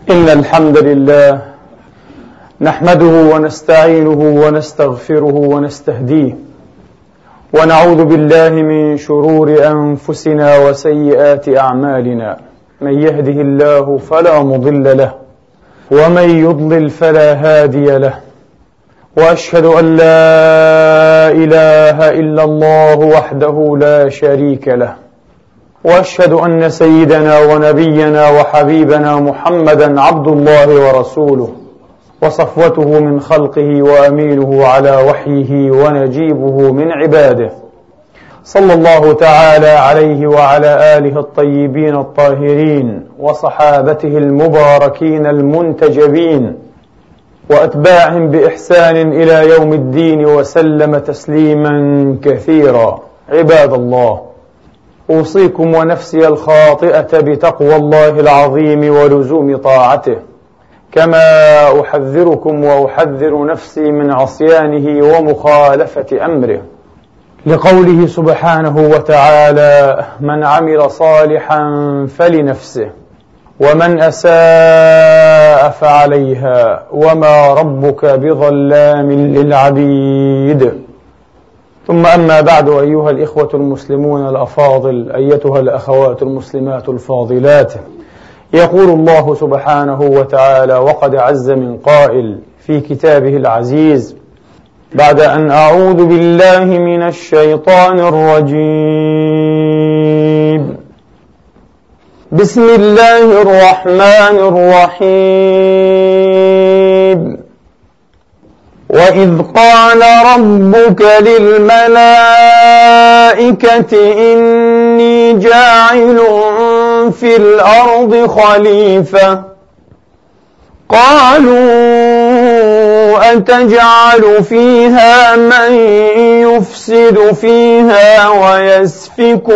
إن الحمد لله نحمده ونستعينه ونستغفره ونستهديه، ونعوذ بالله من شرور أنفسنا وسيئات أعمالنا. من يهده الله فلا مضل له، ومن يضلل فلا هادي له، وأشهد أن لا إله إلا الله وحده لا شريك له، وأشهد أن سيدنا ونبينا وحبيبنا محمدا عبد الله ورسوله، وصفوته من خلقه وأمينه على وحيه ونجيبه من عباده، صلى الله تعالى عليه وعلى آله الطيبين الطاهرين وصحابته المباركين المنتجبين وأتباعهم بإحسان إلى يوم الدين، وسلم تسليما كثيرا. عباد الله، أوصيكم ونفسي الخاطئة بتقوى الله العظيم ولزوم طاعته، كما أحذركم وأحذر نفسي من عصيانه ومخالفة أمره، لقوله سبحانه وتعالى: من عمل صالحا فلنفسه ومن أساء فعليها وما ربك بظلام للعبيد. ثم أما بعد، أيها الإخوة المسلمون الأفاضل، أيتها الأخوات المسلمات الفاضلات، يقول الله سبحانه وتعالى وقد عز من قائل في كتابه العزيز: بعد أن أعوذ بالله من الشيطان الرجيم، بسم الله الرحمن الرحيم: وإذ قال ربك للملائكة إني جاعل في الأرض خليفة، قالوا أتجعل فيها من يفسد فيها ويسفك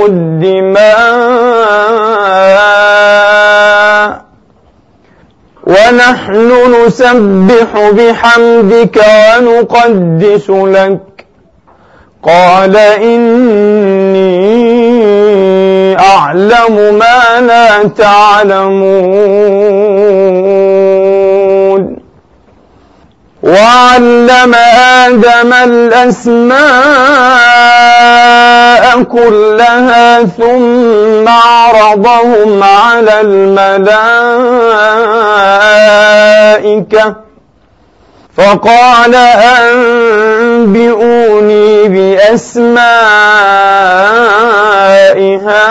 الدماء ونحن نسبح بحمدك ونقدس لك، قال إني أعلم ما لا تعلمون. وعلم آدم الأسماء كلها ثم عرضهم على الملائكة فقال أنبئوني بأسماء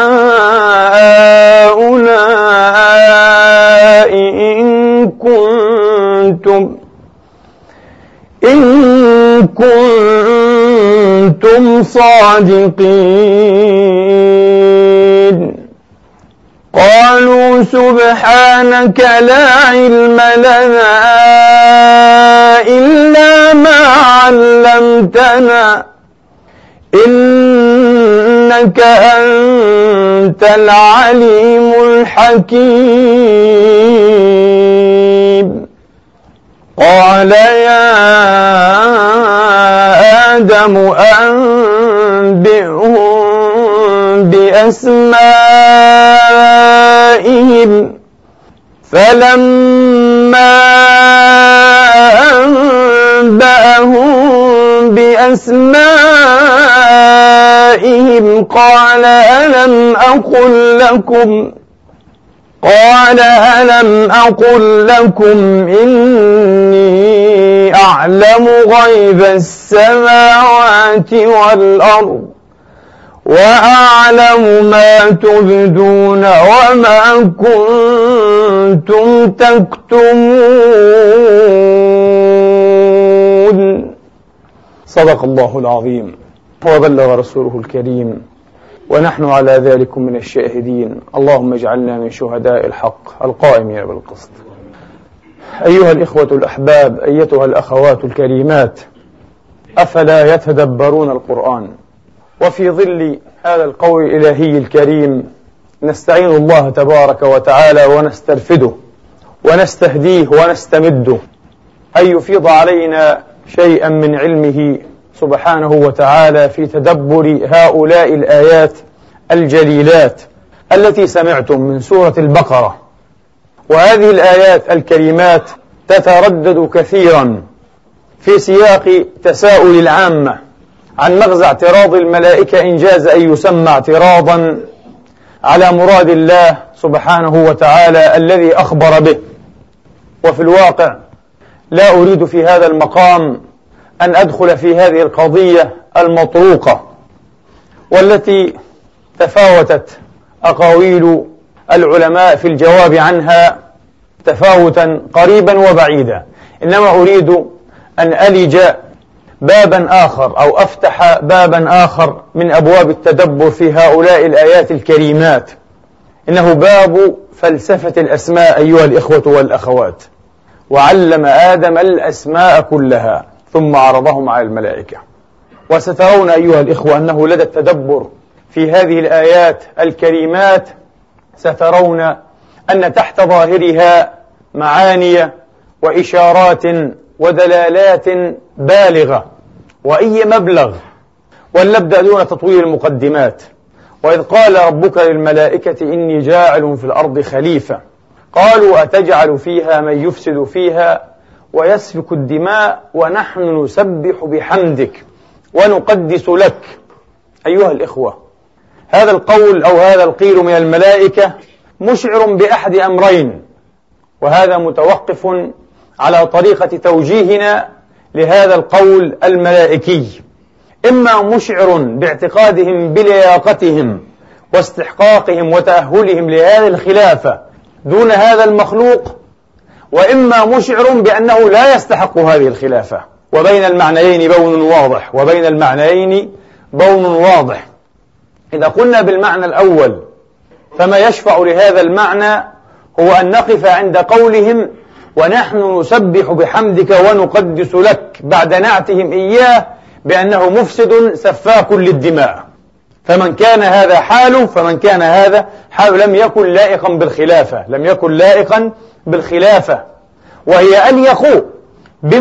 هؤلاء إن كنتم صادقين. قالوا سبحانك لا علم لنا إلا ما علمتنا إنك أنت العليم الحكيم. قال يا آدم أنبئهم بأسمائهم، فلما أنبأهم بأسمائهم قال ألم أقل لكم إني أعلم غيب السماوات والأرض وأعلم ما تبدون وما كنتم تكتمون. صدق الله العظيم وبلغ رسوله الكريم، ونحن على ذلك من الشاهدين. اللهم اجعلنا من شهداء الحق القائمين بالقسط. أيها الإخوة الأحباب، أيتها الأخوات الكريمات، أفلا يتدبرون القرآن؟ وفي ظل هذا القول الإلهي الكريم نستعين الله تبارك وتعالى ونسترفده ونستهديه ونستمده أن يفيض علينا شيئا من علمه سبحانه وتعالى في تدبر هؤلاء الآيات الجليلات التي سمعتم من سورة البقرة وهذه الآيات الكريمات تتردد كثيرا في سياق تساؤل العامة عن مغزى اعتراض الملائكة إن جاز أن يسمى اعتراضا على مراد الله سبحانه وتعالى الذي أخبر به. وفي الواقع لا أريد في هذا المقام أن أدخل في هذه القضية المطروقة والتي تفاوتت أقاويل العلماء في الجواب عنها تفاوتا قريبا وبعيدا، إنما أريد أن ألج بابا آخر أو أفتح بابا آخر من أبواب التدبر في هؤلاء الآيات الكريمات، إنه باب فلسفة الأسماء أيها الإخوة والأخوات. وعلم آدم الأسماء كلها ثم عرضهم على الملائكة. وسترون أيها الإخوة أنه لدى التدبر في هذه الآيات الكريمات سترون أن تحت ظاهرها معاني وإشارات ودلالات بالغة وأي مبلغ. ولنبدأ دون تطويل المقدمات. وإذ قال ربك للملائكة إني جاعل في الأرض خليفة قالوا أتجعل فيها من يفسد فيها ويسفك الدماء ونحن نسبح بحمدك ونقدس لك. أيها الإخوة، هذا القول أو هذا القيل من الملائكة مشعر بأحد أمرين، وهذا متوقف على طريقة توجيهنا لهذا القول الملائكي. إما مشعر باعتقادهم بلياقتهم واستحقاقهم وتأهلهم لهذه الخلافة دون هذا المخلوق، وإما مشعر بأنه لا يستحق هذه الخلافة. وبين المعنيين بون واضح. إذا قلنا بالمعنى الأول فما يشفع لهذا المعنى هو أن نقف عند قولهم ونحن نسبح بحمدك ونقدس لك بعد نعتهم إياه بأنه مفسد سفاك للدماء. فمن كان هذا حاله لم يكن لائقا بالخلافة، وهي أليق بمن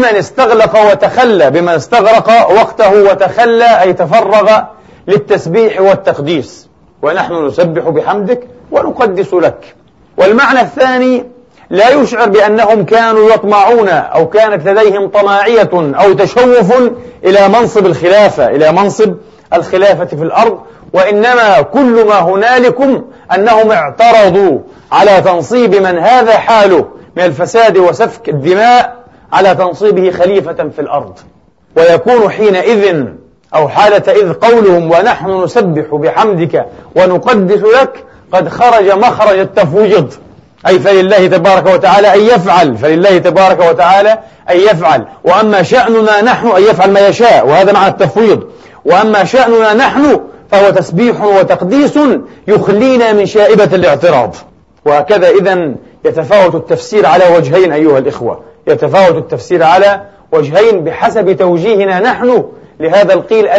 استغرق وقته وتخلى أي تفرغ للتسبيح والتقديس. ونحن نسبح بحمدك ونقدس لك. والمعنى الثاني لا يشعر بأنهم كانوا يطمعون أو كانت لديهم طماعية أو تشوف إلى منصب الخلافة في الأرض، وإنما كل ما هنالكم أنهم اعترضوا على تنصيب من هذا حاله من الفساد وسفك الدماء على تنصيبه خليفة في الأرض. ويكون حينئذ أو حالة إذ قولهم ونحن نسبح بحمدك ونقدس لك قد خرج مخرج التفويض، أي فلله تبارك وتعالى أن يفعل، وأما شأننا نحن أن يفعل ما يشاء، وهذا معنى التفويض. وأما شأننا نحن فهو تسبيح وتقديس يخلينا من شائبة الاعتراض. وهكذا إذن يتفاوت التفسير على وجهين أيها الإخوة، بحسب توجيهنا نحن لهذا القيل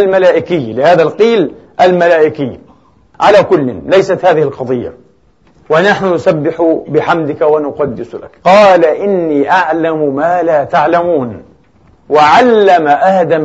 الملائكي. على كل ليست هذه القضية. ونحن نسبح بحمدك ونقدس لك. قال إني أعلم ما لا تعلمون وعلم آدم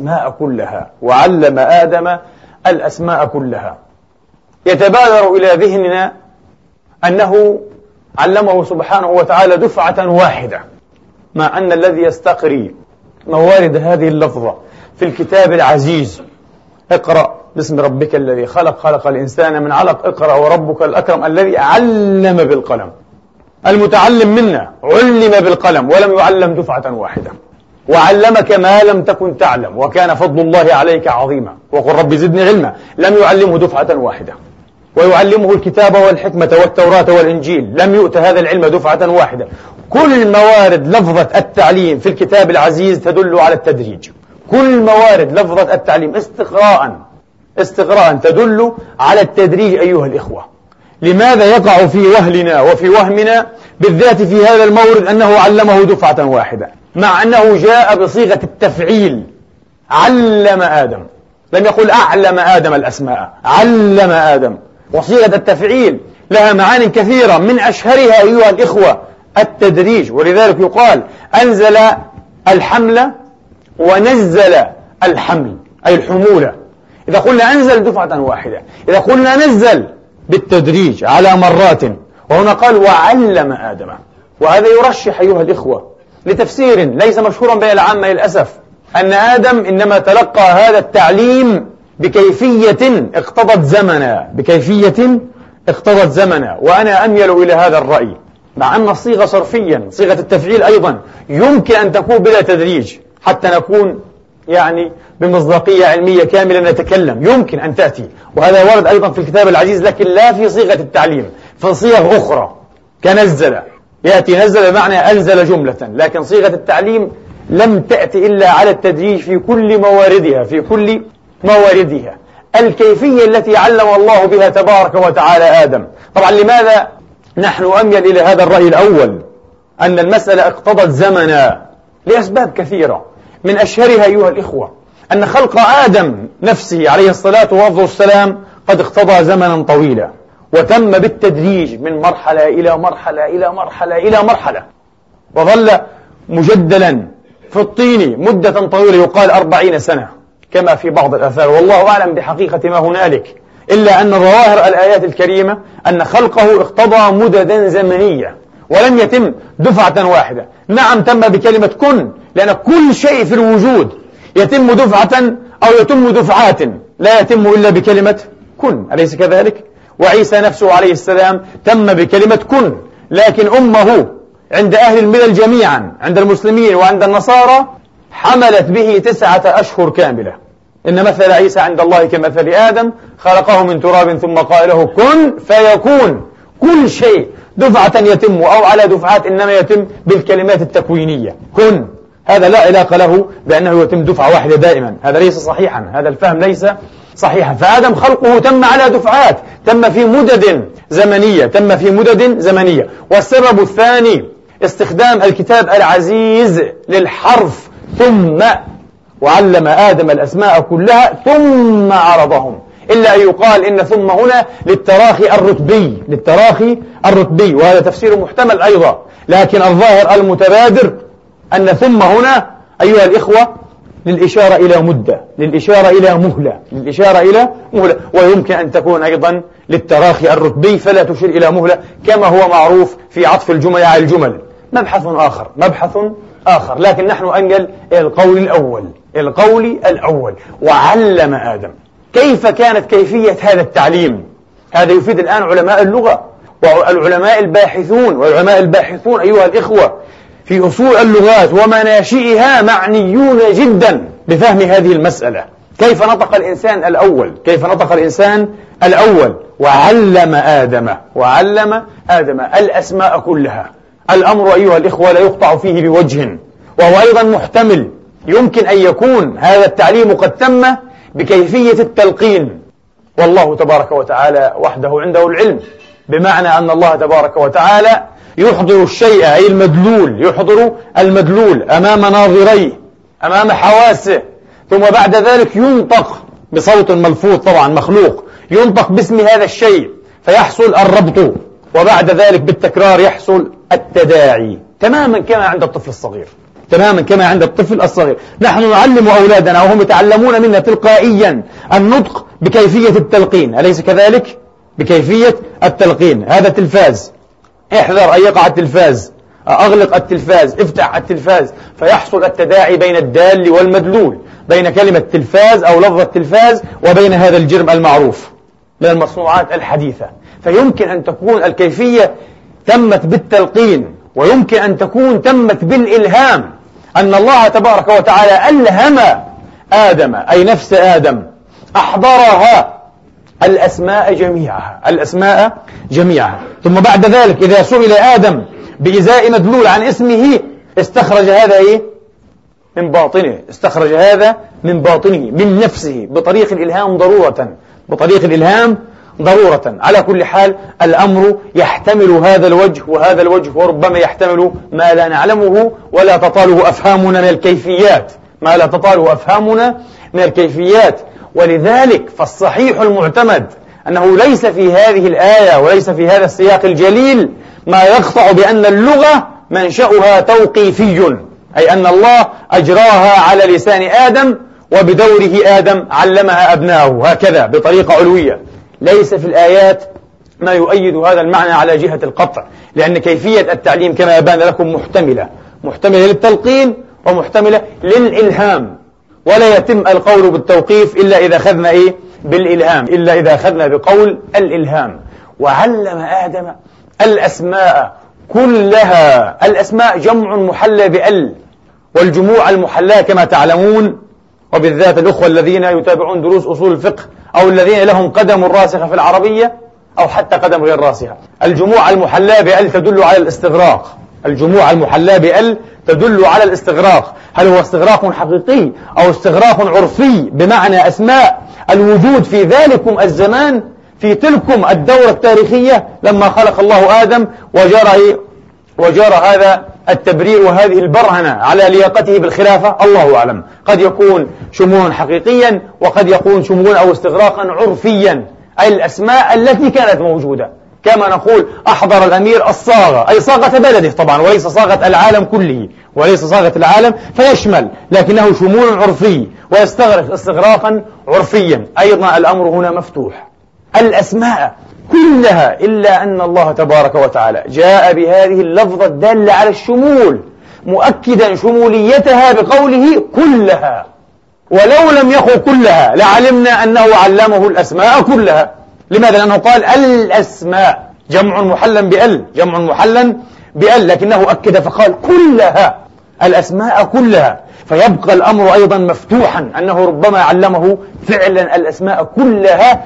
الأسماء كلها. يتبادر إلى ذهننا أنه علمه سبحانه وتعالى دفعة واحدة، مع أن الذي يستقري موارد هذه اللفظة في الكتاب العزيز اقرأ باسم ربك الذي خلق الإنسان من علق، اقرأ وربك الأكرم الذي علم بالقلم. المتعلم منا علم بالقلم ولم يعلم دفعة واحدة، وعلمك ما لم تكن تعلم وكان فضل الله عليك عظيما وقل رب زدني علما. لم يعلمه دفعة واحدة، ويعلمه الكتاب والحكمة والتوراة والإنجيل. لم يؤت هذا العلم دفعة واحدة. كل موارد لفظة التعليم في الكتاب العزيز تدل على التدريج. كل موارد لفظة التعليم استقراء تدل على التدريج أيها الإخوة. لماذا يقع في وهلنا وفي وهمنا بالذات في هذا المورد أنه علمه دفعة واحدة، مع أنه جاء بصيغة التفعيل؟ علم آدم، لم يقل أعلم آدم الأسماء، علم آدم. وصيغة التفعيل لها معاني كثيرة، من أشهرها أيها الإخوة التدريج. ولذلك يقال أنزل الحمل ونزل الحمل، أي الحمولة. إذا قلنا أنزل دفعة واحدة، إذا قلنا نزل بالتدريج على مرات وهنا قال وعلم آدم، وهذا يرشح أيها الإخوة لتفسير ليس مشهورا بين العامة للأسف، أن آدم إنما تلقى هذا التعليم بكيفية اقتضت زمنا، وأنا أميل إلى هذا الرأي، مع أن الصيغة صرفيا صيغة التفعيل أيضا يمكن أن تكون بلا تدريج حتى نكون يعني بمصداقية علمية كاملة نتكلم، يمكن أن تأتي، وهذا ورد أيضا في الكتاب العزيز، لكن لا في صيغة التعليم، في صيغ أخرى كنزل، يأتي نزل بمعنى أنزل جملة، لكن صيغة التعليم لم تأتي إلا على التدريج في كل مواردها الكيفية التي علم الله بها تبارك وتعالى آدم. طبعا لماذا نحن أميل إلى هذا الرأي الأول أن المسألة اقتضت زمنا؟ لأسباب كثيرة، من أشهرها أيها الإخوة أن خلق آدم نفسه عليه الصلاة والسلام قد اقتضى زمنا طويلا، وتم بالتدريج من مرحلة إلى مرحلة إلى مرحلة إلى مرحلة، وظل مجدلا في الطين مدة طويلة يقال 40 سنة كما في بعض الآثار، والله أعلم بحقيقة ما هنالك، إلا أن ظواهر الآيات الكريمة أن خلقه اقتضى مددا زمنية ولم يتم دفعة واحدة. نعم تم بكلمة كن، لأن كل شيء في الوجود يتم دفعة أو يتم دفعات، لا يتم إلا بكلمة كن، أليس كذلك؟ وعيسى نفسه عليه السلام تم بكلمة كن، لكن أمه عند أهل الملل جميعا، عند المسلمين وعند النصارى، حملت به 9 أشهر كاملة. إن مثل عيسى عند الله كمثل آدم خلقه من تراب ثم قال له كن فيكون. كل شيء دفعة يتم أو على دفعات، إنما يتم بالكلمات التكوينية كن، هذا لا علاقة له بأنه يتم دفعة واحدة دائما، هذا ليس صحيحا، هذا الفهم ليس صحيحا. فآدم خلقه تم على دفعات، تم في مدد زمنية. والسبب الثاني استخدام الكتاب العزيز للحرف ثم، وعلم آدم الأسماء كلها ثم عرضهم، إلا أن يقال إن ثم هنا للتراخي الرتبي، وهذا تفسير محتمل أيضا، لكن الظاهر المتبادر أن ثم هنا أيها الإخوة للإشارة إلى مدة، للإشارة إلى مهلة، ويمكن أن تكون أيضا للتراخي الرتبي فلا تشير إلى مهلة كما هو معروف في عطف الجمل على الجمل. مبحث آخر، لكن نحن أميل إلى القول الأول. وعلم آدم، كيف كانت كيفية هذا التعليم؟ هذا يفيد الآن علماء اللغة والعلماء الباحثون أيها الإخوة في أصول اللغات ومناشئها معنيون جدا بفهم هذه المسألة. كيف نطق الإنسان الأول؟ وعلم آدم الأسماء كلها. الأمر أيها الإخوة لا يقطع فيه بوجه، وهو أيضا محتمل، يمكن أن يكون هذا التعليم قد تم بكيفية التلقين، والله تبارك وتعالى وحده عنده العلم، بمعنى أن الله تبارك وتعالى يحضر الشيء أي المدلول أمام ناظريه، أمام حواسه، ثم بعد ذلك ينطق بصوت ملفوظ، طبعا مخلوق، ينطق باسم هذا الشيء فيحصل الربط، وبعد ذلك بالتكرار يحصل التداعي، تماما كما عند الطفل الصغير. نحن نعلم أولادنا وهم يتعلمون منا تلقائيا النطق بكيفية التلقين، أليس كذلك؟ بكيفية التلقين. هذا تلفاز، احذر أن يقع التلفاز، أغلق التلفاز، افتح التلفاز، فيحصل التداعي بين الدال والمدلول، بين كلمة تلفاز أو لفظة تلفاز وبين هذا الجرم المعروف من المصنوعات الحديثة. فيمكن أن تكون الكيفية تمت بالتلقين، ويمكن أن تكون تمت بالإلهام، أن الله تبارك وتعالى ألهم آدم أي نفس آدم، أحضرها الأسماء جميعها، ثم بعد ذلك إذا سئل آدم بإزاء مدلول عن اسمه استخرج هذا من باطنه من نفسه بطريق الإلهام ضرورة. على كل حال الأمر يحتمل هذا الوجه وهذا الوجه، وربما يحتمل ما لا نعلمه ولا تطاله أفهامنا من الكيفيات. ولذلك فالصحيح المعتمد أنه ليس في هذه الآية وليس في هذا السياق الجليل ما يقطع بأن اللغة منشأها توقيفي، أي أن الله أجراها على لسان آدم، وبدوره آدم علمها أبناءه هكذا بطريقة علوية. ليس في الآيات ما يؤيد هذا المعنى على جهة القطع، لأن كيفية التعليم كما يبان لكم محتملة للتلقين ومحتملة للإلهام، ولا يتم القول بالتوقيف إلا إذا أخذنا بالإلهام، إلا إذا أخذنا بقول الإلهام. وعلم آدم الأسماء كلها. الأسماء جمع محلى بأل، والجموع المحلاة كما تعلمون، وبالذات الأخوة الذين يتابعون دروس أصول الفقه أو الذين لهم قدم راسخة في العربية أو حتى قدم غير راسخة، الجموع المحلاة بأل تدل على الاستغراق. الجموع المحلاة بأل تدل على الاستغراق. هل هو استغراق حقيقي أو استغراق عرفي بمعنى أسماء الوجود في ذلكم الزمان، في تلكم الدورة التاريخية لما خلق الله آدم وجرى هذا التبرير وهذه البرهنة على لياقته بالخلافة؟ الله أعلم. قد يكون شمولا حقيقيا وقد يكون شمولا أو استغراقا عرفيا، أي الأسماء التي كانت موجودة. كما نقول أحضر الأمير الصاغة، أي صاغة بلده طبعا، وليس صاغة العالم كله، وليس صاغة العالم فيشمل، لكنه شمول عرفي ويستغرق استغراقا عرفيا. أيضا الأمر هنا مفتوح. الأسماء كلها، إلا أن الله تبارك وتعالى جاء بهذه اللفظة الدالة على الشمول مؤكدا شموليتها بقوله كلها. ولو لم يقل كلها لعلمنا أنه علمه الأسماء كلها. لماذا؟ لأنه قال الأسماء، جمع محلا بأل، لكنه أكد فقال كلها، الأسماء كلها. فيبقى الأمر أيضا مفتوحا، أنه ربما علمه فعلا الأسماء كلها،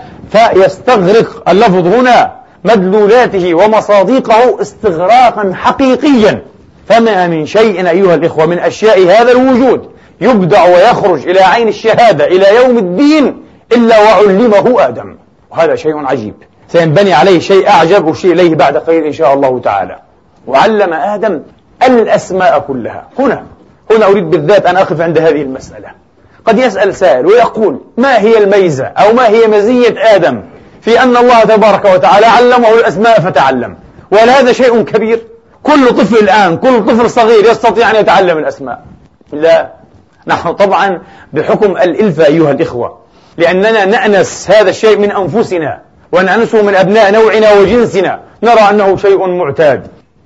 فيستغرق اللفظ هنا مدلولاته ومصادقه استغراقا حقيقيا. فما من شيء أيها الإخوة من أشياء هذا الوجود يبدع ويخرج إلى عين الشهادة إلى يوم الدين إلا وعلمه آدم، وهذا شيء عجيب سينبني عليه شيء أعجب وشيء إليه بعد قليل إن شاء الله تعالى. وعلم آدم الأسماء كلها. هنا أريد بالذات أن أقف عند هذه المسألة. قد يسأل سائل ويقول ما هي الميزة أو ما هي مزية آدم في أن الله تبارك وتعالى علمه الأسماء فتعلم؟ وهل هذا شيء كبير؟ كل طفل الآن، كل طفل صغير يستطيع أن يتعلم الأسماء؟ لا. نحن طبعا بحكم الإلفة أيها الإخوة، لأننا نأنس هذا الشيء من أنفسنا ونأنسه من أبناء نوعنا وجنسنا، نرى أنه شيء معتاد،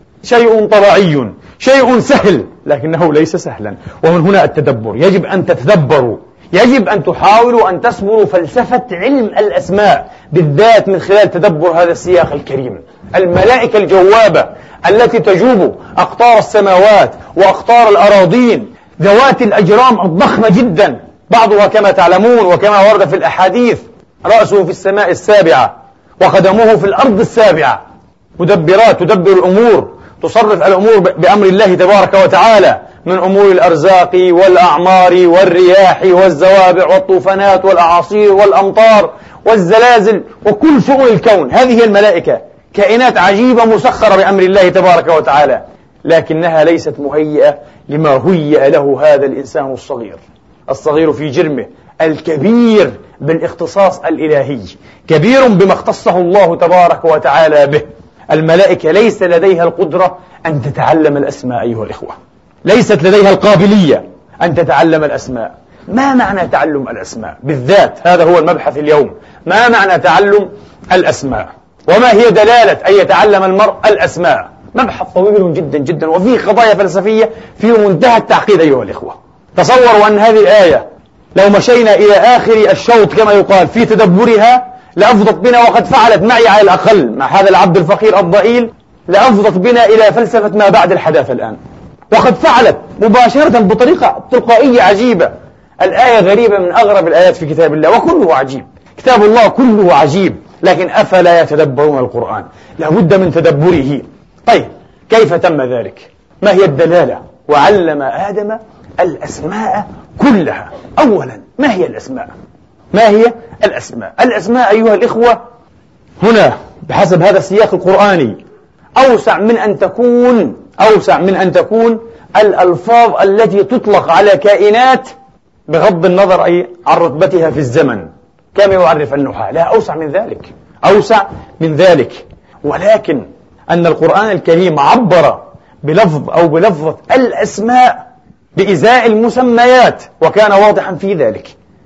شيء طبيعي، شيء سهل، لكنه ليس سهلا. ومن هنا التدبر. يجب أن تتدبروا، يجب أن تحاولوا أن تسبروا فلسفة علم الأسماء، بالذات من خلال تدبر هذا السياق الكريم. الملائكة الجوابة التي تجوب أقطار السماوات وأقطار الأراضين، ذوات الأجرام الضخمة جدا، بعضها كما تعلمون وكما ورد في الأحاديث رأسه في السماء السابعة وقدمه في الأرض السابعة، مدبرات تدبر الأمور، تصرف الأمور بأمر الله تبارك وتعالى، من أمور الأرزاق والأعمار والرياح والزوابع والطوفانات والأعاصير والأمطار والزلازل وكل شؤون الكون. هذه الملائكة كائنات عجيبة مسخرة بأمر الله تبارك وتعالى، لكنها ليست مهيئة لما هيئ له هذا الإنسان الصغير في جرمه، الكبير بالاختصاص الإلهي، كبير بما اختصه الله تبارك وتعالى به. الملائكة ليس لديها القدرة أن تتعلم الأسماء أيها الإخوة، ليست لديها القابلية أن تتعلم الأسماء. ما معنى تعلم الأسماء بالذات؟ هذا هو المبحث اليوم. ما معنى تعلم الأسماء؟ وما هي دلالة أن يتعلم المرء الأسماء؟ مبحث طويل جدا جدا وفيه قضايا فلسفية في منتهى التعقيد أيها الإخوة. تصوروا أن هذه الآية لو مشينا إلى آخر الشوط كما يقال في تدبرها لأفضت بنا، وقد فعلت معي على الأقل مع هذا العبد الفقير الضئيل، لأفضت بنا إلى فلسفة ما بعد الحداثة الآن، وقد فعلت مباشرة بطريقة تلقائية عجيبة. الآية غريبة من أغرب الآيات في كتاب الله، وكله عجيب، كتاب الله كله عجيب، لكن أفلا يتدبرون القرآن؟ لابد من تدبره. طيب كيف تم ذلك؟ ما هي الدلالة؟ وعلم آدم الأسماء كلها. أولا ما هي الأسماء؟ ما هي الأسماء؟ الأسماء أيها الإخوة هنا بحسب هذا السياق القرآني أوسع من أن تكون الألفاظ التي تطلق على كائنات بغض النظر عن رتبتها في الزمن كما يعرف النحاة. لا، أوسع من ذلك. ولكن أن القرآن الكريم عبر بلفظ أو بلفظة الأسماء بإزاء المسميات، وكان واضحا في ذلك.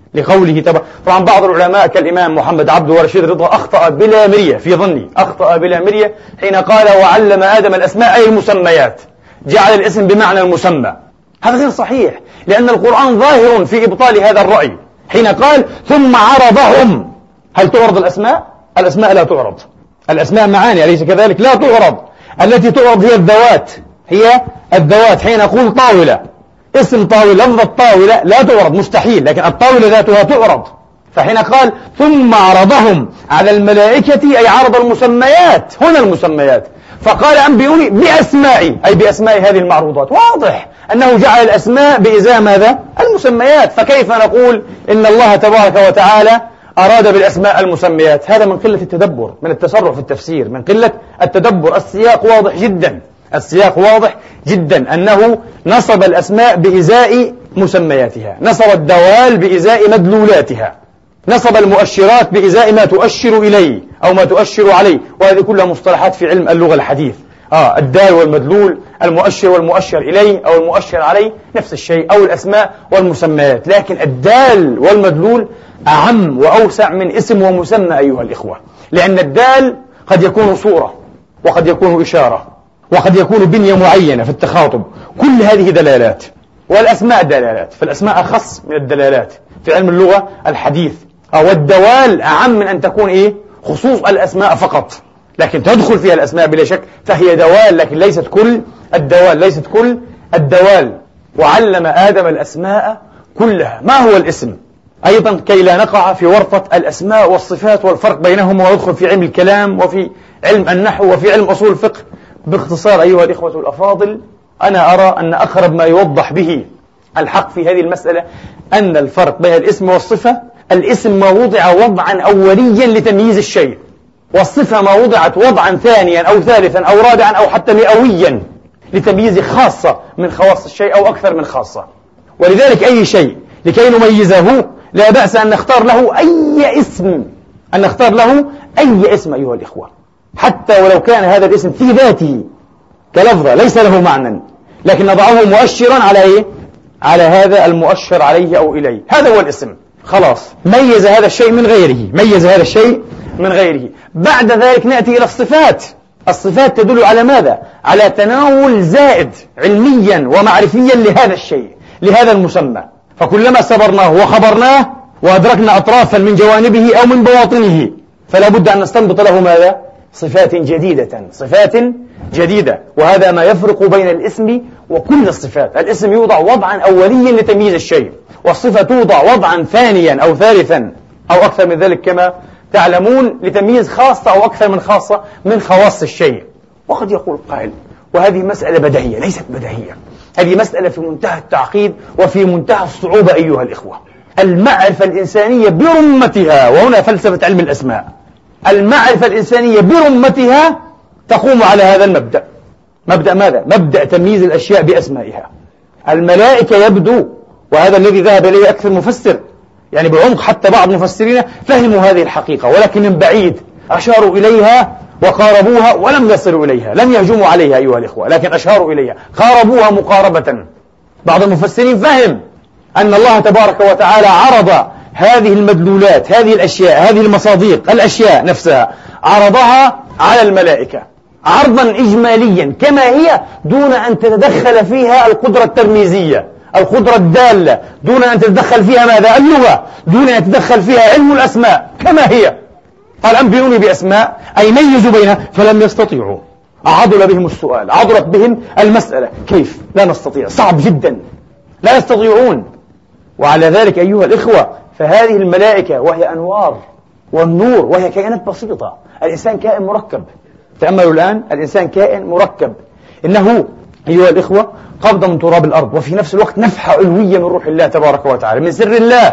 لقوله طبعا بعض العلماء كالإمام محمد عبده ورشيد رضا أخطأ بلا مرية في ظني، أخطأ بلا مرية حين قال وعلم آدم الأسماء أي المسميات، جعل الاسم بمعنى المسمى. هذا غير صحيح، لأن القرآن ظاهر في إبطال هذا الرأي حين قال ثم عرضهم. هل تعرض الأسماء؟ الأسماء لا تعرض، الأسماء معاني أليس كذلك؟ لا تعرض، التي تعرض هي الذوات، هي الذوات. حين أقول طاولة، اسم طاولة، لفظة طاولة لا تعرض مستحيل، لكن الطاولة ذاتها تعرض. فحين قال ثم عرضهم على الملائكة أي عرض المسميات، هنا المسميات، فقال أنبئوني بأسمائي أي بأسماء هذه المعروضات. واضح أنه جعل الأسماء بإزاء ماذا؟ المسميات. فكيف نقول إن الله تبارك وتعالى أراد بالأسماء المسميات؟ هذا من قلة التدبر، من التسرع في التفسير، من قلة التدبر. السياق واضح جدا، السياق واضح جدا أنه نصب الأسماء بإزاء مسمياتها، نصب الدوال بإزاء مدلولاتها، نصب المؤشرات بإزاء ما تؤشر إليه أو ما تؤشر عليه، وهذه كلها مصطلحات في علم اللغة الحديث. الدال والمدلول، المؤشر والمؤشر إليه أو المؤشر عليه نفس الشيء، أو الأسماء والمسميات. لكن الدال والمدلول أعم وأوسع من اسم ومسمى أيها الإخوة، لأن الدال قد يكون صورة، وقد يكون إشارة، وقد يكون بنية معينة في التخاطب، كل هذه دلالات، والأسماء دلالات، فالأسماء أخص من الدلالات في علم اللغة الحديث. والدوال أعم من أن تكون خصوص الأسماء فقط، لكن تدخل فيها الأسماء بلا شك، فهي دوال لكن ليست كل الدوال، ليست كل الدوال. وعلم آدم الأسماء كلها. ما هو الاسم؟ أيضا كي لا نقع في ورطة الأسماء والصفات والفرق بينهما، ويدخل في علم الكلام وفي علم النحو وفي علم أصول الفقه. باختصار أيها الإخوة الأفاضل، أنا أرى أن أقرب ما يوضح به الحق في هذه المسألة أن الفرق بين الاسم والصفة، الاسم ما وضع وضعا أوليا لتمييز الشيء، والصفة ما وضعت وضعا ثانيا أو ثالثا أو رابعا أو حتى مئويا لتمييز خاصة من خواص الشيء أو أكثر من خاصة. ولذلك أي شيء لكي نميزه لا بأس أن نختار له أي اسم، أن نختار له أي اسم أيها الإخوة، حتى ولو كان هذا الاسم في ذاته كلفظة ليس له معنى، لكن نضعه مؤشرا على على هذا المؤشر عليه أو إليه. هذا هو الاسم، خلاص ميز هذا الشيء من غيره، ميز هذا الشيء من غيره. بعد ذلك نأتي إلى الصفات. الصفات تدل على ماذا؟ على تناول زائد علميا ومعرفيا لهذا الشيء، لهذا المسمى. فكلما سبرناه وخبرناه وأدركنا أطرافا من جوانبه أو من بواطنه، فلا بد أن نستنبط له ماذا؟ صفات جديدة، صفات جديدة. وهذا ما يفرق بين الاسم وكل الصفات. الاسم يوضع وضعا أوليا لتمييز الشيء، والصفة توضع وضعا ثانيا أو ثالثا أو أكثر من ذلك كما تعلمون لتمييز خاصة أو أكثر من خاصة من خواص الشيء. وقد يقول قائل وهذه مسألة بديهية. ليست بديهية، هذه مسألة في منتهى التعقيد وفي منتهى الصعوبة أيها الإخوة. المعرفة الإنسانية برمتها، وهنا فلسفة علم الأسماء، المعرفة الإنسانية برمتها تقوم على هذا المبدأ. مبدأ ماذا؟ مبدأ تمييز الأشياء بأسمائها. الملائكة يبدو، وهذا الذي ذهب إليه أكثر مفسر، يعني بعمق حتى بعض المفسرين فهموا هذه الحقيقة، ولكن من بعيد أشاروا إليها وقاربوها ولم يصلوا إليها، لم يهجموا عليها أيها الإخوة، لكن أشاروا إليها، قاربوها مقاربة. بعض المفسرين فهم أن الله تبارك وتعالى عرض هذه المدلولات، هذه الأشياء، هذه المصاديق، الأشياء نفسها عرضها على الملائكة عرضا إجماليا كما هي، دون أن تتدخل فيها القدرة الترميزية، القدرة الدالة، دون أن تتدخل فيها ماذا؟ اللغة، دون أن تتدخل فيها علم الأسماء كما هي. قال أنبئوني بأسماء أي ميزوا بينها، فلم يستطيعوا. عضل بهم السؤال، عضلت بهم المسألة. كيف؟ لا نستطيع، صعب جدا، لا يستطيعون. وعلى ذلك أيها الإخوة فهذه الملائكة وهي أنوار والنور، وهي كائنات بسيطة. الإنسان كائن مركب، تأملوا الآن، الإنسان كائن مركب، إنه أيها الإخوة قبضة من تراب الأرض، وفي نفس الوقت نفحة علوية من روح الله تبارك وتعالى، من سر الله.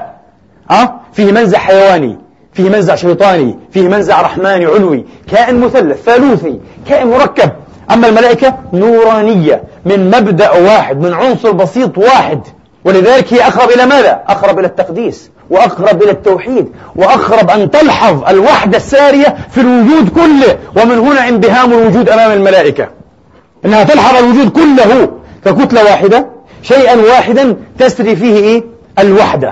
فيه منزع حيواني، فيه منزع شيطاني، فيه منزع رحماني علوي، كائن مثلث ثالوثي، كائن مركب. أما الملائكة نورانية من مبدأ واحد، من عنصر بسيط واحد، ولذلك هي أقرب إلى ماذا؟ أقرب إلى التقديس، وأقرب إلى التوحيد، وأقرب أن تلحظ الوحدة السارية في الوجود كله. ومن هنا انبهام الوجود أمام الملائكة، إنها تلحظ الوجود كله ككتلة واحدة، شيئا واحدا تسري فيه الوحدة.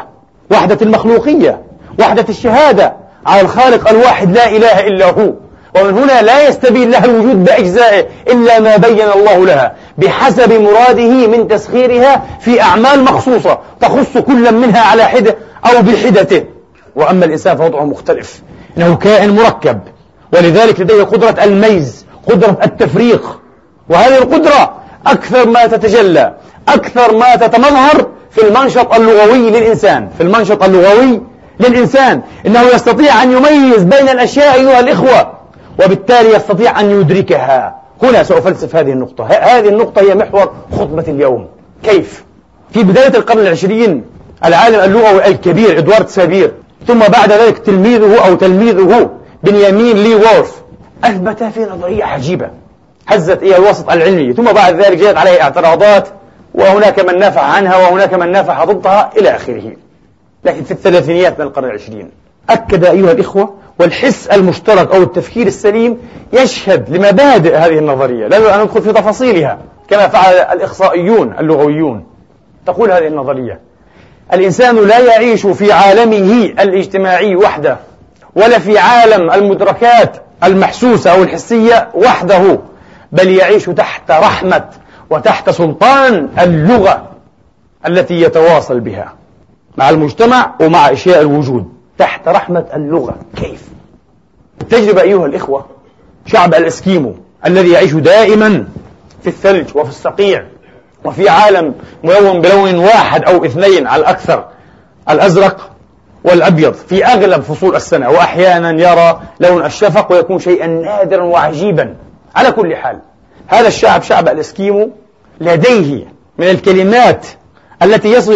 وحدة المخلوقية، وحدة الشهادة على الخالق الواحد لا إله إلا هو. ومن هنا لا يستبين لها الوجود بأجزائه إلا ما بين الله لها بحسب مراده من تسخيرها في أعمال مخصوصة تخص كل منها على حدة أو بحدته. وأما الإنسان فوضعه مختلف، إنه كائن مركب، ولذلك لديه قدرة الميز، قدرة التفريق. وهذه القدرة أكثر ما تتجلى، أكثر ما تتمظهر في المنشط اللغوي للإنسان. في المنشط اللغوي للإنسان إنه يستطيع أن يميز بين الأشياء أيها الإخوة، وبالتالي يستطيع أن يدركها. هنا سأفلسف هذه النقطة. هذه النقطة هي محور خطبة اليوم. كيف؟ في بداية القرن العشرين العالم اللغوي الكبير إدوارد سابير، ثم بعد ذلك تلميذه بنيامين لي وولف، أثبت في نظرية عجيبة هزت الوسط العلمي، ثم بعد ذلك جاءت عليه اعتراضات، وهناك من نافع عنها وهناك من نافع ضدها إلى آخره. لكن في الثلاثينيات من القرن العشرين أكد أيها الإخوة، والحس المشترك أو التفكير السليم يشهد لمبادئ هذه النظرية، لا نريد أن ندخل في تفاصيلها كما فعل الإخصائيون اللغويون. تقول هذه النظرية: الإنسان لا يعيش في عالمه الاجتماعي وحده، ولا في عالم المدركات المحسوسة أو الحسية وحده، بل يعيش تحت رحمة وتحت سلطان اللغة التي يتواصل بها مع المجتمع ومع أشياء الوجود، تحت رحمة اللغة. كيف؟ التجربة أيها الإخوة، شعب الإسكيمو الذي يعيش دائما في الثلج وفي الصقيع وفي عالم ملون بلون واحد أو اثنين على الأكثر، الأزرق والأبيض في أغلب فصول السنة، وأحيانا يرى لون الشفق ويكون شيئا نادرا وعجيبا. على كل حال، هذا الشعب، شعب الإسكيمو، لديه من الكلمات التي يصف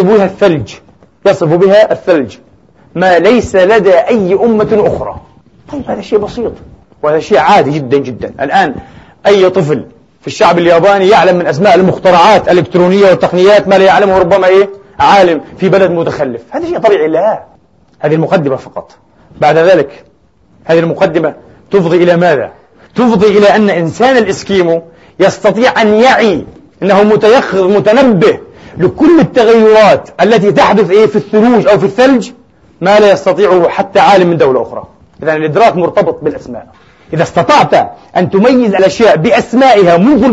بها الثلج ما ليس لدى أي أمة أخرى. طيب هذا شيء بسيط وهذا شيء عادي جدا جدا. الآن أي طفل في الشعب الياباني يعلم من أسماء المخترعات الإلكترونية والتقنيات ما لا يعلمه ربما عالم في بلد متخلف. هذا شيء طبيعي. لا، هذه المقدمة فقط. بعد ذلك هذه المقدمة تفضي إلى ماذا؟ تفضي إلى أن إنسان الإسكيمو يستطيع أن يعي أنه متيقظ متنبه لكل التغيرات التي تحدث في الثلوج أو في الثلج ما لا يستطيعه حتى عالم من دولة أخرى. إذن الإدراك مرتبط بالأسماء. إذا استطعت أن تميز الأشياء بأسمائها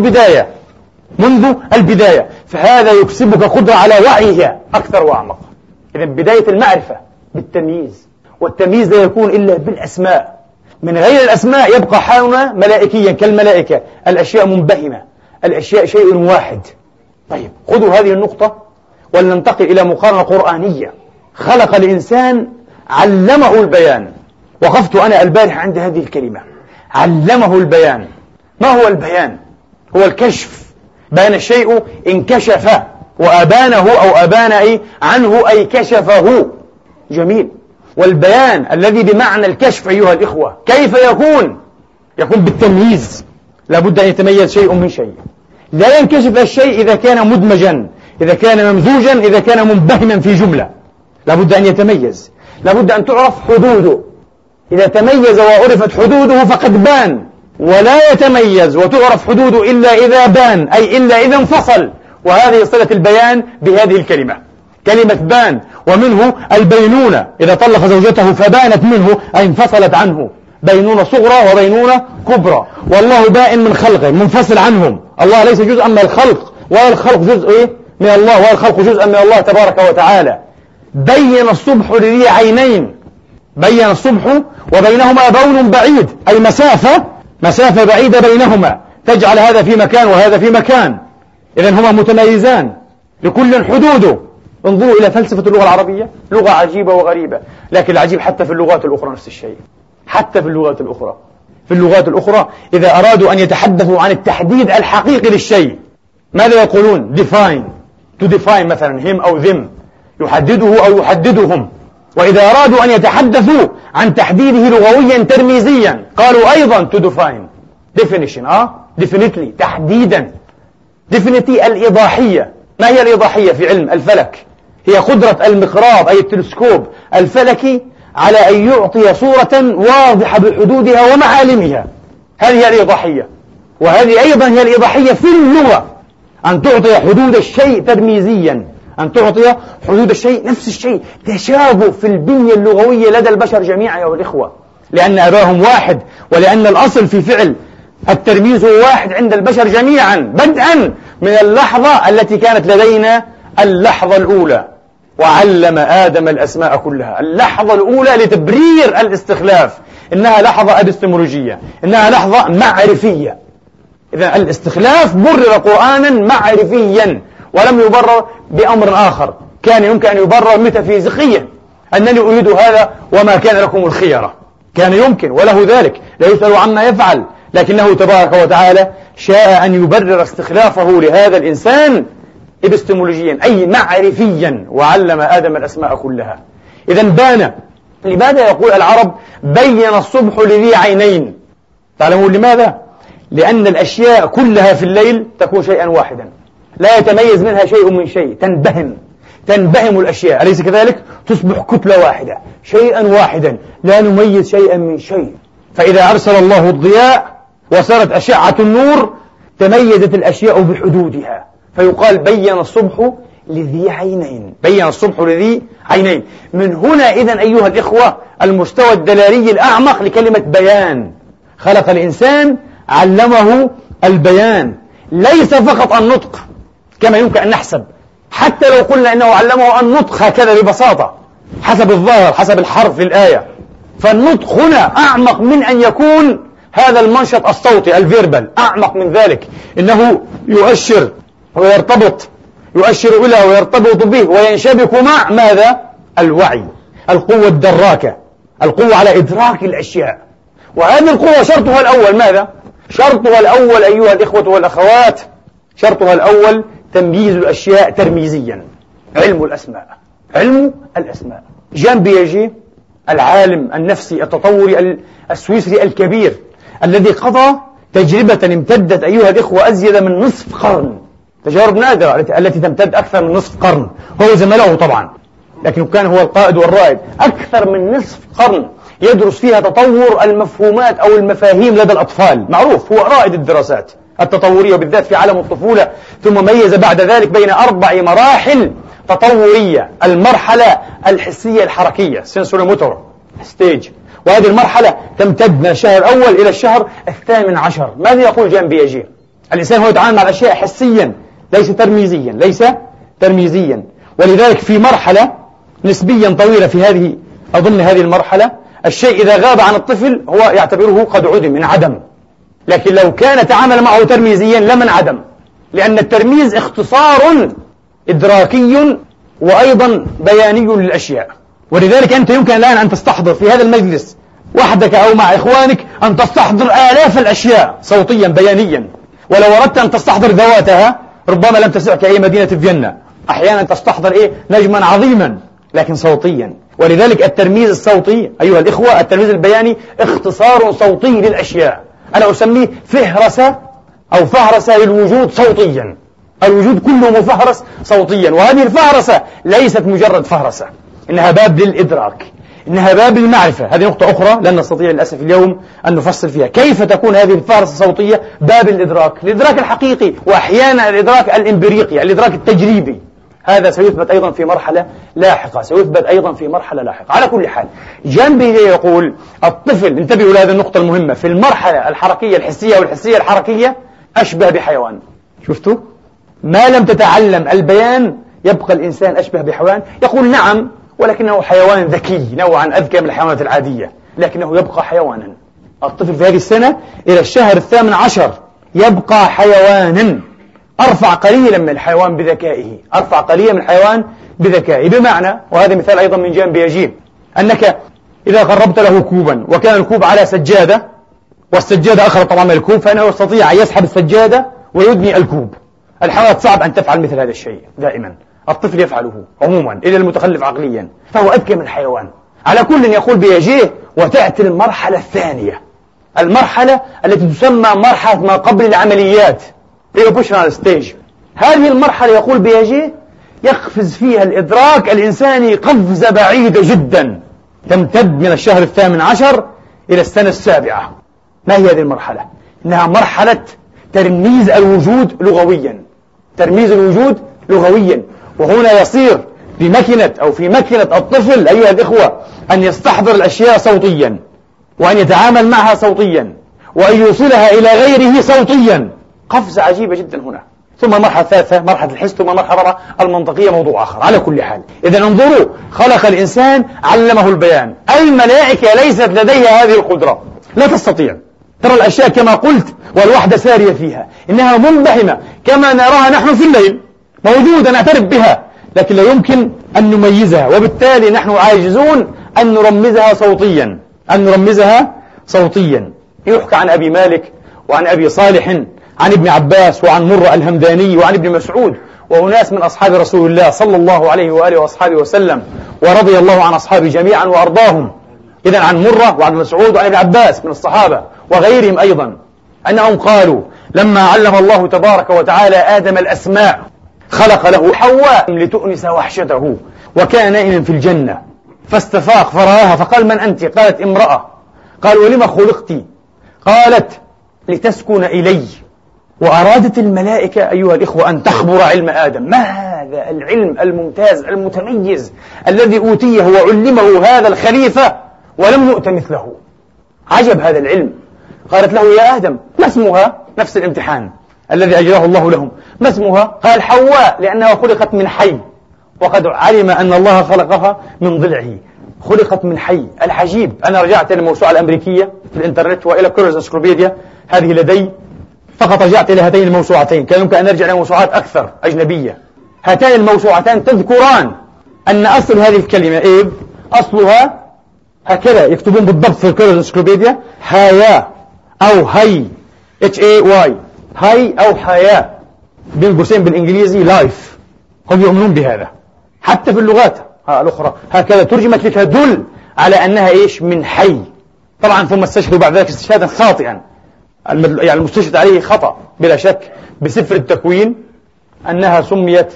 منذ البداية فهذا يكسبك قدرة على وعيها أكثر وأعمق. إذن بداية المعرفة بالتمييز، والتمييز لا يكون إلا بالأسماء. من غير الأسماء يبقى حالنا ملائكيا كالملائكة، الأشياء منبهمة، الأشياء شيء واحد. طيب خذوا هذه النقطة ولننتقل إلى مقارنة قرآنية. خلق الإنسان، علمه البيان. وقفت أنا البارحة عند هذه الكلمة، علمه البيان. ما هو البيان؟ هو الكشف. بان الشيء انكشف، وأبانه أو أبان عنه أي كشفه. جميل. والبيان الذي بمعنى الكشف أيها الإخوة كيف يكون؟ يكون بالتمييز. لابد أن يتميز شيء من شيء. لا ينكشف الشيء إذا كان مدمجا، إذا كان ممزوجا، إذا كان منبهما في جملة. لابد أن يتميز، لابد أن تعرف حدوده. إذا تميز وعرفت حدوده فقد بان، ولا يتميز وتعرف حدوده إلا إذا بان، أي إلا إذا انفصل. وهذه صلة البيان بهذه الكلمة، كلمة بان. ومنه البينونة، إذا طلق زوجته فبانت منه أي انفصلت عنه، بينونة صغرى وبينونة كبرى. والله بائن من خلقه، منفصل عنهم. الله ليس جزءا من الخلق، ولا الخلق جزء من الله، ولا الخلق جزءا من الله تبارك وتعالى. بين الصبح لذي عينين، بين الصبح وبينهما بون بعيد، أي مسافة بعيدة بينهما، تجعل هذا في مكان وهذا في مكان. إذن هما متميزان، لكل حدوده. انظروا إلى فلسفة اللغة العربية، لغة عجيبة وغريبة. لكن العجيب حتى في اللغات الأخرى نفس الشيء. حتى في اللغات الأخرى، إذا أرادوا أن يتحدثوا عن التحديد الحقيقي للشيء ماذا يقولون؟ to define مثلا him أو them، يحدده أو يحددهم. وإذا أرادوا أن يتحدثوا عن تحديده لغويا ترميزيا قالوا أيضا to define، definition، definitely، تحديدا. definitely الإيضاحية. ما هي الإيضاحية في علم الفلك؟ هي قدرة المقراض أي التلسكوب الفلكي على أن يعطي صورة واضحة بحدودها ومعالمها. هذه هي الإيضاحية. وهذه أيضا هي الإيضاحية في اللغة، أن تعطي حدود الشيء ترميزيا أن تعطي حدود الشيء نفس الشيء. تشابه في البنية اللغوية لدى البشر جميعا يا الإخوة، لأن أباهم واحد، ولأن الأصل في فعل الترميز هو واحد عند البشر جميعا، بدءا من اللحظة التي كانت لدينا اللحظة الأولى، وعلم آدم الأسماء كلها. اللحظة الأولى لتبرير الاستخلاف، إنها لحظة أبستمولوجية، إنها لحظة معرفية. إذا الاستخلاف برر قرآنا معرفيا، ولم يبرر بأمر آخر كان يمكن أن يبرر ميتافيزيقيا، أنني أريد هذا وما كان لكم الخيرة. كان يمكن وله ذلك، لا يسأل عما يفعل، لكنه تبارك وتعالى شاء أن يبرر استخلافه لهذا الإنسان إبستمولوجيا أي معرفيا، وعلم آدم الأسماء كلها. إذا بان. لماذا يقول العرب بين الصبح لذي عينين؟ تعلمون لماذا؟ لأن الأشياء كلها في الليل تكون شيئا واحدا، لا يتميز منها شيء من شيء، تنبهم الأشياء، أليس كذلك؟ تصبح كتلة واحدة، شيئا واحدا، لا نميز شيئا من شيء. فإذا أرسل الله الضياء وصارت أشعة النور تميزت الأشياء بحدودها، فيقال بين الصبح لذي عينين، بين الصبح لذي عينين. من هنا إذن أيها الإخوة المستوى الدلالي الأعمق لكلمة بيان. خلق الإنسان، علمه البيان، ليس فقط النطق كما يمكن أن نحسب، حتى لو قلنا إنه علمه النطق هكذا ببساطة حسب الظاهر حسب الحرف للآية، فالنطق هنا أعمق من أن يكون هذا المنشط الصوتي الفيربال، أعمق من ذلك. إنه يؤشر ويرتبط، يؤشر إلى ويرتبط به وينشبك مع ماذا؟ الوعي، القوة الدراكة، القوة على إدراك الأشياء. وهذه القوة شرطها الأول ماذا؟ شرطها الأول أيها الإخوة والأخوات، شرطها الأول تمييز الأشياء ترميزيا، علم الأسماء، علم الأسماء. جان بياجي العالم النفسي التطوري السويسري الكبير الذي قضى تجربة امتدت أيها الإخوة أزيد من نصف قرن، تجارب نادرة التي تمتد أكثر من نصف قرن، هو زملائه طبعا لكنه كان هو القائد والرائد، أكثر من نصف قرن يدرس فيها تطور المفهومات أو المفاهيم لدى الأطفال. معروف هو رائد الدراسات التطورية وبالذات في عالم الطفولة، ثم ميز بعد ذلك بين 4 مراحل تطورية. المرحلة الحسية الحركية sensory-motor stage، وهذه المرحلة تمتد من الشهر الأول إلى الشهر 18. ماذا يقول جان بياجي؟ الإنسان هو يتعامل مع الأشياء حسيا ليس ترميزيا، ليس ترميزيا، ولذلك في مرحلة نسبيا طويلة في هذه أظن هذه المرحلة الشيء إذا غاب عن الطفل هو يعتبره قد عدم، انعدم. لكن لو كان تعامل معه ترميزيا لم انعدم، لأن الترميز اختصار إدراكي وأيضا بياني للأشياء. ولذلك أنت يمكن الآن أن تستحضر في هذا المجلس وحدك أو مع إخوانك أن تستحضر آلاف الأشياء صوتيا بيانيا، ولو أردت أن تستحضر ذواتها ربما لم تسعك أي مدينة فيينا. أحيانا تستحضر نجما عظيما لكن صوتيا. ولذلك الترميز الصوتي أيها الإخوة، الترميز البياني اختصار صوتي للأشياء. أنا أسميه فهرسة أو فهرسة للوجود صوتيا، الوجود كله مفهرس صوتيا. وهذه الفهرسة ليست مجرد فهرسة، إنها باب للإدراك، إنها باب للمعرفة. هذه نقطة أخرى لن نستطيع للأسف اليوم أن نفصل فيها كيف تكون هذه الفهرسة الصوتية باب الإدراك، الإدراك الحقيقي، وأحيانا الإدراك الإمبريقي، الإدراك التجريبي. هذا سيثبت أيضا في مرحلة لاحقة، سيثبت أيضا في مرحلة لاحقة. على كل حال جان بياجي يقول الطفل، انتبهوا لهذه النقطة المهمة، في المرحلة الحركية الحسية والحسية الحركية أشبه بحيوان. شفتوا؟ ما لم تتعلم البيان يبقى الإنسان أشبه بحيوان. يقول نعم، ولكنه حيوان ذكي نوعا أذكى من الحيوانات العادية، لكنه يبقى حيوانا. الطفل في هذه السنة إلى الشهر 18 يبقى حيوانا، أرفع قليلا من الحيوان بذكائه، أرفع قليلا من الحيوان بذكائه. بمعنى، وهذا مثال أيضا من جان بياجي، أنك إذا قربت له كوبا وكان الكوب على سجادة والسجادة أخرى طبعا من الكوب، فإنه يستطيع أن يسحب السجادة ويدني الكوب. الحيوانات صعب أن تفعل مثل هذا الشيء دائما، الطفل يفعله عموما إلى المتخلف عقليا، فهو أذكى من الحيوان. على كل يقول بياجي، وتأتي المرحلة الثانية، المرحلة التي تسمى مرحلة ما قبل العمليات، Pre-operational stage. هذه المرحلة يقول بياجي يقفز فيها الإدراك الإنساني قفزة بعيدة جدا تمتد من الشهر 18 إلى السنة 7. ما هي هذه المرحلة؟ إنها مرحلة ترميز الوجود لغويا، ترميز الوجود لغويا. وهنا يصير في مكنة الطفل أيها الإخوة أن يستحضر الأشياء صوتيا، وأن يتعامل معها صوتيا، وأن يوصلها إلى غيره صوتيا. قفزة عجيبة جدا هنا. ثم المرحلة الثالثة مرحلة الحس، ثم المرحلة الرابعة المنطقية، موضوع آخر. على كل حال، إذا انظروا، خلق الإنسان علمه البيان. الملائكة ليست لديها هذه القدرة، لا تستطيع. ترى الأشياء كما قلت والوحدة سارية فيها، إنها منبهمة كما نراها نحن في الليل، موجودة نعترف بها، لكن لا يمكن أن نميزها، وبالتالي نحن عاجزون أن نرمزها صوتيا. يحكى عن أبي مالك وعن أبي صالح عن ابن عباس وعن مرة الهمداني وعن ابن مسعود وأناس من أصحاب رسول الله صلى الله عليه وآله وأصحابه وسلم، ورضي الله عن أصحابه جميعا وأرضاهم. إذن عن مرة وعن مسعود وعن ابن عباس من الصحابة وغيرهم أيضا أنهم قالوا لما علم الله تبارك وتعالى آدم الأسماء خلق له حواء لتؤنس وحشته، وكان نائما في الجنة فاستفاق فرآها فقال: من أنت؟ قالت: امرأة. قال: ولم خلقت؟ قالت: لتسكن إلي. وأرادت الملائكة أيها الإخوة أن تخبر علم آدم. ما هذا العلم الممتاز المتميز الذي أوتيه وعلمه هذا الخليفة ولم يؤت مثله؟ عجب هذا العلم. قالت له: يا آدم، ما اسمها؟ نفس الامتحان الذي أجراه الله لهم. ما اسمها؟ قال: حواء، لأنها خلقت من حي، وقد علم أن الله خلقها من ضلعه، خلقت من حي. العجيب، أنا رجعت إلى الموسوعة الأمريكية في الإنترنت وإلى كورس انسيكلوبيديا، هذه لدي، فقط رجعت إلى هاتين الموسوعتين. كان يمكن أن أرجع إلى موسوعات أكثر أجنبية. هاتان الموسوعتان تذكران أن أصل هذه الكلمة إيه؟ أصلها هكذا يكتبون بالضبط في الكورس انسيكلوبيديا: هايا أو هاي، HAY، هاي أو حياة، بين قوسين بالإنجليزي لايف. هم يؤمنون بهذا حتى في اللغات الأخرى، هكذا ترجمت لتدل على أنها إيش؟ من حي. طبعا ثم استشهدوا بعد ذلك استشهادا خاطئا، يعني المستشهد عليه خطأ بلا شك بسفر التكوين، أنها سميت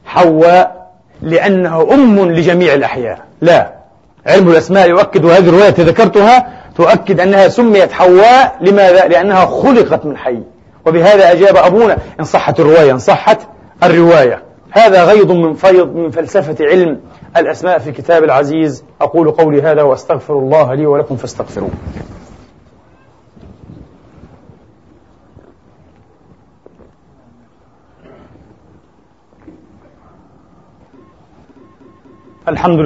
حواء لأنها أم لجميع الأحياء. لا، علم الأسماء يؤكد، وهذه الرواية ذكرتها تؤكد أنها سميت حواء. لماذا؟ لأنها خلقت من حي. وبهذا أجاب أبونا، إن صحت الرواية، إن صحت الرواية. هذا غيض من فيض من فلسفة علم الأسماء في كتاب العزيز. أقول قولي هذا وأستغفر الله لي ولكم فاستغفروه. الحمد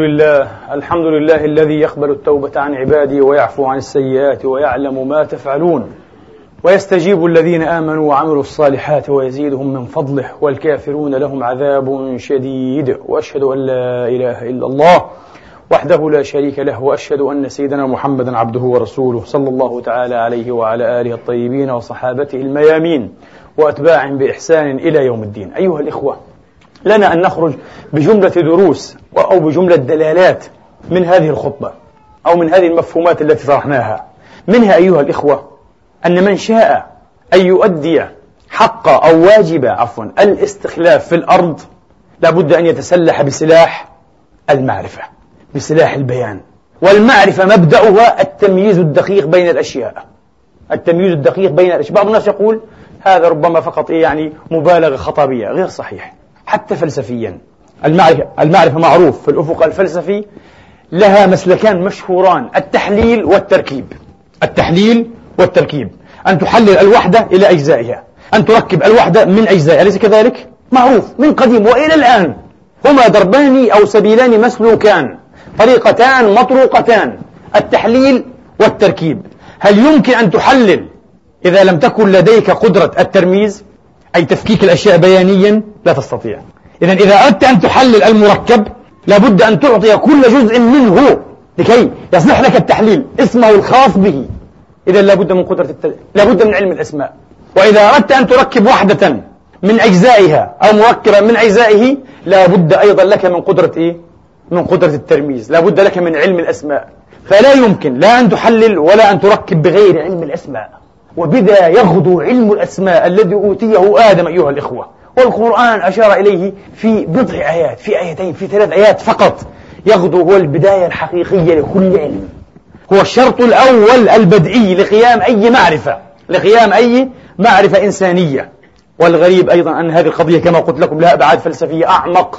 لله الذي يقبل التوبة عن عباده ويعفو عن السيئات ويعلم ما تفعلون، ويستجيب الذين آمنوا وعملوا الصالحات ويزيدهم من فضله، والكافرون لهم عذاب شديد. وأشهد أن لا إله إلا الله وحده لا شريك له، وأشهد أن سيدنا محمدا عبده ورسوله صلى الله تعالى عليه وعلى آله الطيبين وصحابته الميامين وأتباعهم بإحسان إلى يوم الدين. أيها الإخوة، لنا أن نخرج بجملة دروس أو بجملة دلالات من هذه الخطبة أو من هذه المفهومات التي طرحناها. منها أيها الإخوة أن من شاء أن يؤدي حق أو واجب الاستخلاف في الأرض لابد أن يتسلح بسلاح المعرفة، بسلاح البيان. والمعرفة مبدأها التمييز الدقيق بين الأشياء، التمييز الدقيق بين الأشياء. بعض الناس يقول هذا ربما فقط يعني مبالغة خطابية، غير صحيح. حتى فلسفيا المعرفة معروف في الأفق الفلسفي لها مسلكان مشهوران: التحليل والتركيب. التحليل والتركيب، أن تحلل الوحدة إلى أجزائها، أن تركب الوحدة من أجزائها، أليس كذلك؟ معروف من قديم وإلى الآن. هما دربان أو سبيلان مسلوكان، طريقتان مطروقتان: التحليل والتركيب. هل يمكن أن تحلل إذا لم تكن لديك قدرة الترميز، أي تفكيك الأشياء بيانيا؟ لا تستطيع. إذا أردت أن تحلل المركب لابد أن تعطي كل جزء منه لكي يصلح لك التحليل اسمه الخاص به. إذا لابد من لابد من علم الأسماء. وإذا أردت أن تركب وحدة من أجزائها أو مركبا من أجزائه لابد أيضا لك من قدرة من قدرة الترميز، لابد لك من علم الأسماء. فلا يمكن لا أن تحلل ولا أن تركب بغير علم الأسماء. وبذا يغدو علم الأسماء الذي أوتيه آدم أيها الإخوة، والقرآن أشار إليه في بضع آيات، في آيتين، في 3 آيات فقط. يغدو هو البداية الحقيقية لكل علم، هو الشرط الأول البدئي لقيام أي معرفة إنسانية. والغريب أيضا أن هذه القضية كما قلت لكم لها أبعاد فلسفية أعمق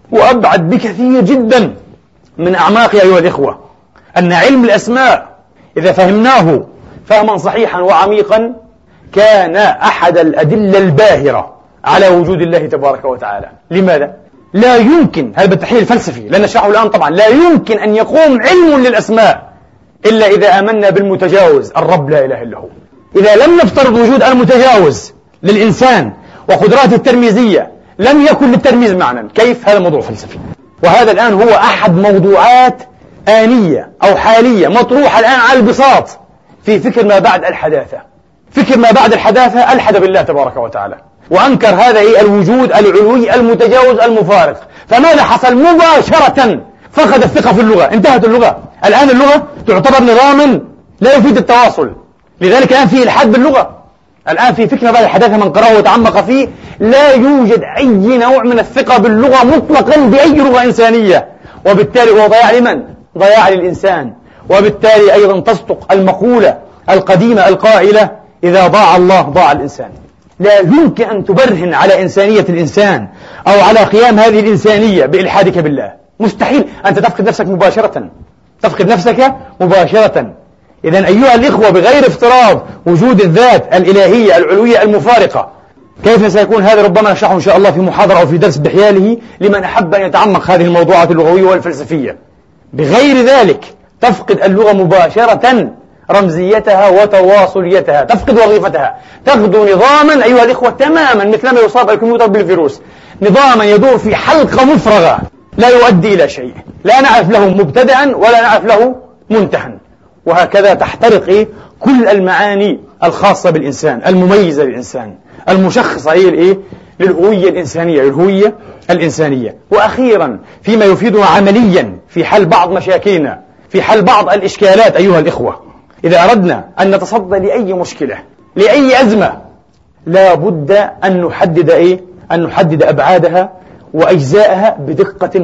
وأبعد بكثير جدا من أعماق أيها الإخوة، أن علم الأسماء إذا فهمناه فهما صحيحا وعميقا كان أحد الأدلة الباهرة على وجود الله تبارك وتعالى. لماذا؟ لا يمكن، هذا بالتحليل الفلسفي لن نشرحه الآن طبعا، لا يمكن أن يقوم علم للأسماء إلا إذا آمنا بالمتجاوز الرب لا إله إلا هو. إذا لم نفترض وجود المتجاوز للإنسان وقدراته الترميزية لم يكن للترميز معنى. كيف؟ هذا موضوع فلسفي، وهذا الآن هو أحد موضوعات آنية أو حالية مطروحة الآن على البساط في فكر ما بعد الحداثة. فكر ما بعد الحداثة ألحد بالله تبارك وتعالى وأنكر هذا الوجود العلوي المتجاوز المفارق. فماذا حصل؟ مباشرة فقد الثقة في اللغة، انتهت اللغة. الآن اللغة تعتبر نظاما لا يفيد التواصل، لذلك الآن في إلحاد باللغة. الآن في فكر ما بعد الحداثة من قرأه وتعمق فيه لا يوجد أي نوع من الثقة باللغة مطلقا بأي لغة إنسانية، وبالتالي هو ضياع لمن؟ ضياع للإنسان. وبالتالي أيضا تصدق المقولة القديمة القائلة إذا ضاع الله ضاع الإنسان. لا يمكن أن تبرهن على إنسانية الإنسان أو على قيام هذه الإنسانية بإلحادك بالله. مستحيل، أنت تفقد نفسك مباشرة، تفقد نفسك مباشرة. إذن أيها الإخوة بغير افتراض وجود الذات الإلهية العلوية المفارقة كيف سيكون هذا؟ ربما نشرحه إن شاء الله في محاضرة أو في درس بحياله لمن أحب أن يتعمق هذه الموضوعات اللغوية والفلسفية. بغير ذلك تفقد اللغة مباشرة رمزيتها وتواصليتها، تفقد وظيفتها، تغدو نظاما أيها الإخوة تماما مثلما يصاب الكمبيوتر بالفيروس، نظاما يدور في حلقة مفرغة لا يؤدي إلى شيء، لا نعرف له مبتدأ ولا نعرف له منتهى. وهكذا تحترق كل المعاني الخاصة بالإنسان المميزة للإنسان المشخصة للهوية الإنسانية. وأخيرا فيما يفيدنا عمليا في حل بعض مشاكلنا، في حل بعض الإشكالات أيها الإخوة، إذا أردنا أن نتصدى لأي مشكلة لأي أزمة لا بد أن نحدد أبعادها وأجزائها بدقة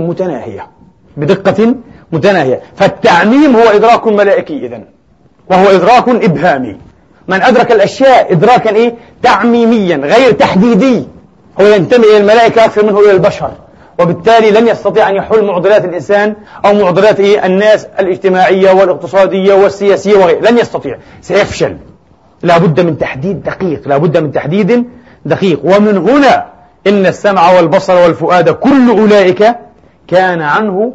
متناهية. فالتعميم هو إدراك ملائكي إذن، وهو إدراك إبهامي. من أدرك الأشياء إدراكا تعميميا غير تحديدي هو ينتمي إلى الملائكة أكثر منه إلى البشر، وبالتالي لن يستطيع أن يحل معضلات الإنسان أو معضلات الناس الاجتماعية والاقتصادية والسياسية وغيره، لن يستطيع، سيفشل. لا بد من تحديد دقيق. ومن هنا إن السمع والبصر والفؤاد كل أولئك كان عنه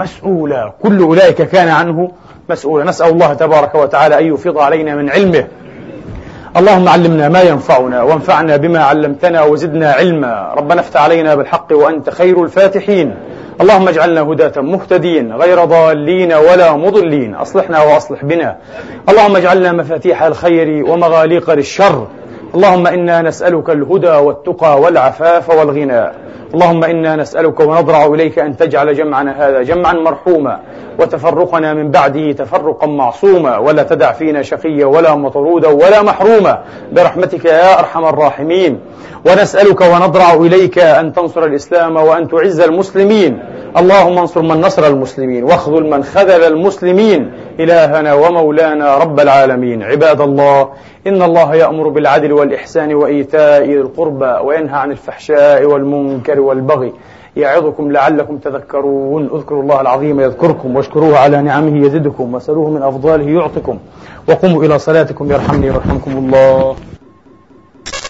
مسؤولا. نسأل الله تبارك وتعالى أن يفيض علينا من علمه. اللهم علمنا ما ينفعنا وانفعنا بما علمتنا وزدنا علما. ربنا افتح علينا بالحق وأنت خير الفاتحين. اللهم اجعلنا هداة مهتدين غير ضالين ولا مضلين. أصلحنا وأصلح بنا. اللهم اجعلنا مفاتيح الخير ومغاليق للشر. اللهم إنا نسألك الهدى والتقى والعفاف والغنى. اللهم إنا نسألك ونضرع إليك أن تجعل جمعنا هذا جمعا مرحوما وتفرقنا من بعده تفرقا معصوما، ولا تدع فينا شقيا ولا مطرودا ولا محروما برحمتك يا أرحم الراحمين. ونسألك ونضرع إليك أن تنصر الإسلام وأن تعز المسلمين. اللهم انصر من نصر المسلمين واخذل من خذل المسلمين إلهنا ومولانا رب العالمين. عباد الله، إن الله يأمر بالعدل والإحسان وإيتاء ذي القربى وينهى عن الفحشاء والمنكر والبغي يعظكم لعلكم تذكرون. اذكروا الله العظيم يذكركم واشكروه على نعمه يزدكم واسألوه من أفضاله يعطكم. وقوموا إلى صلاتكم يرحمني ويرحمكم الله.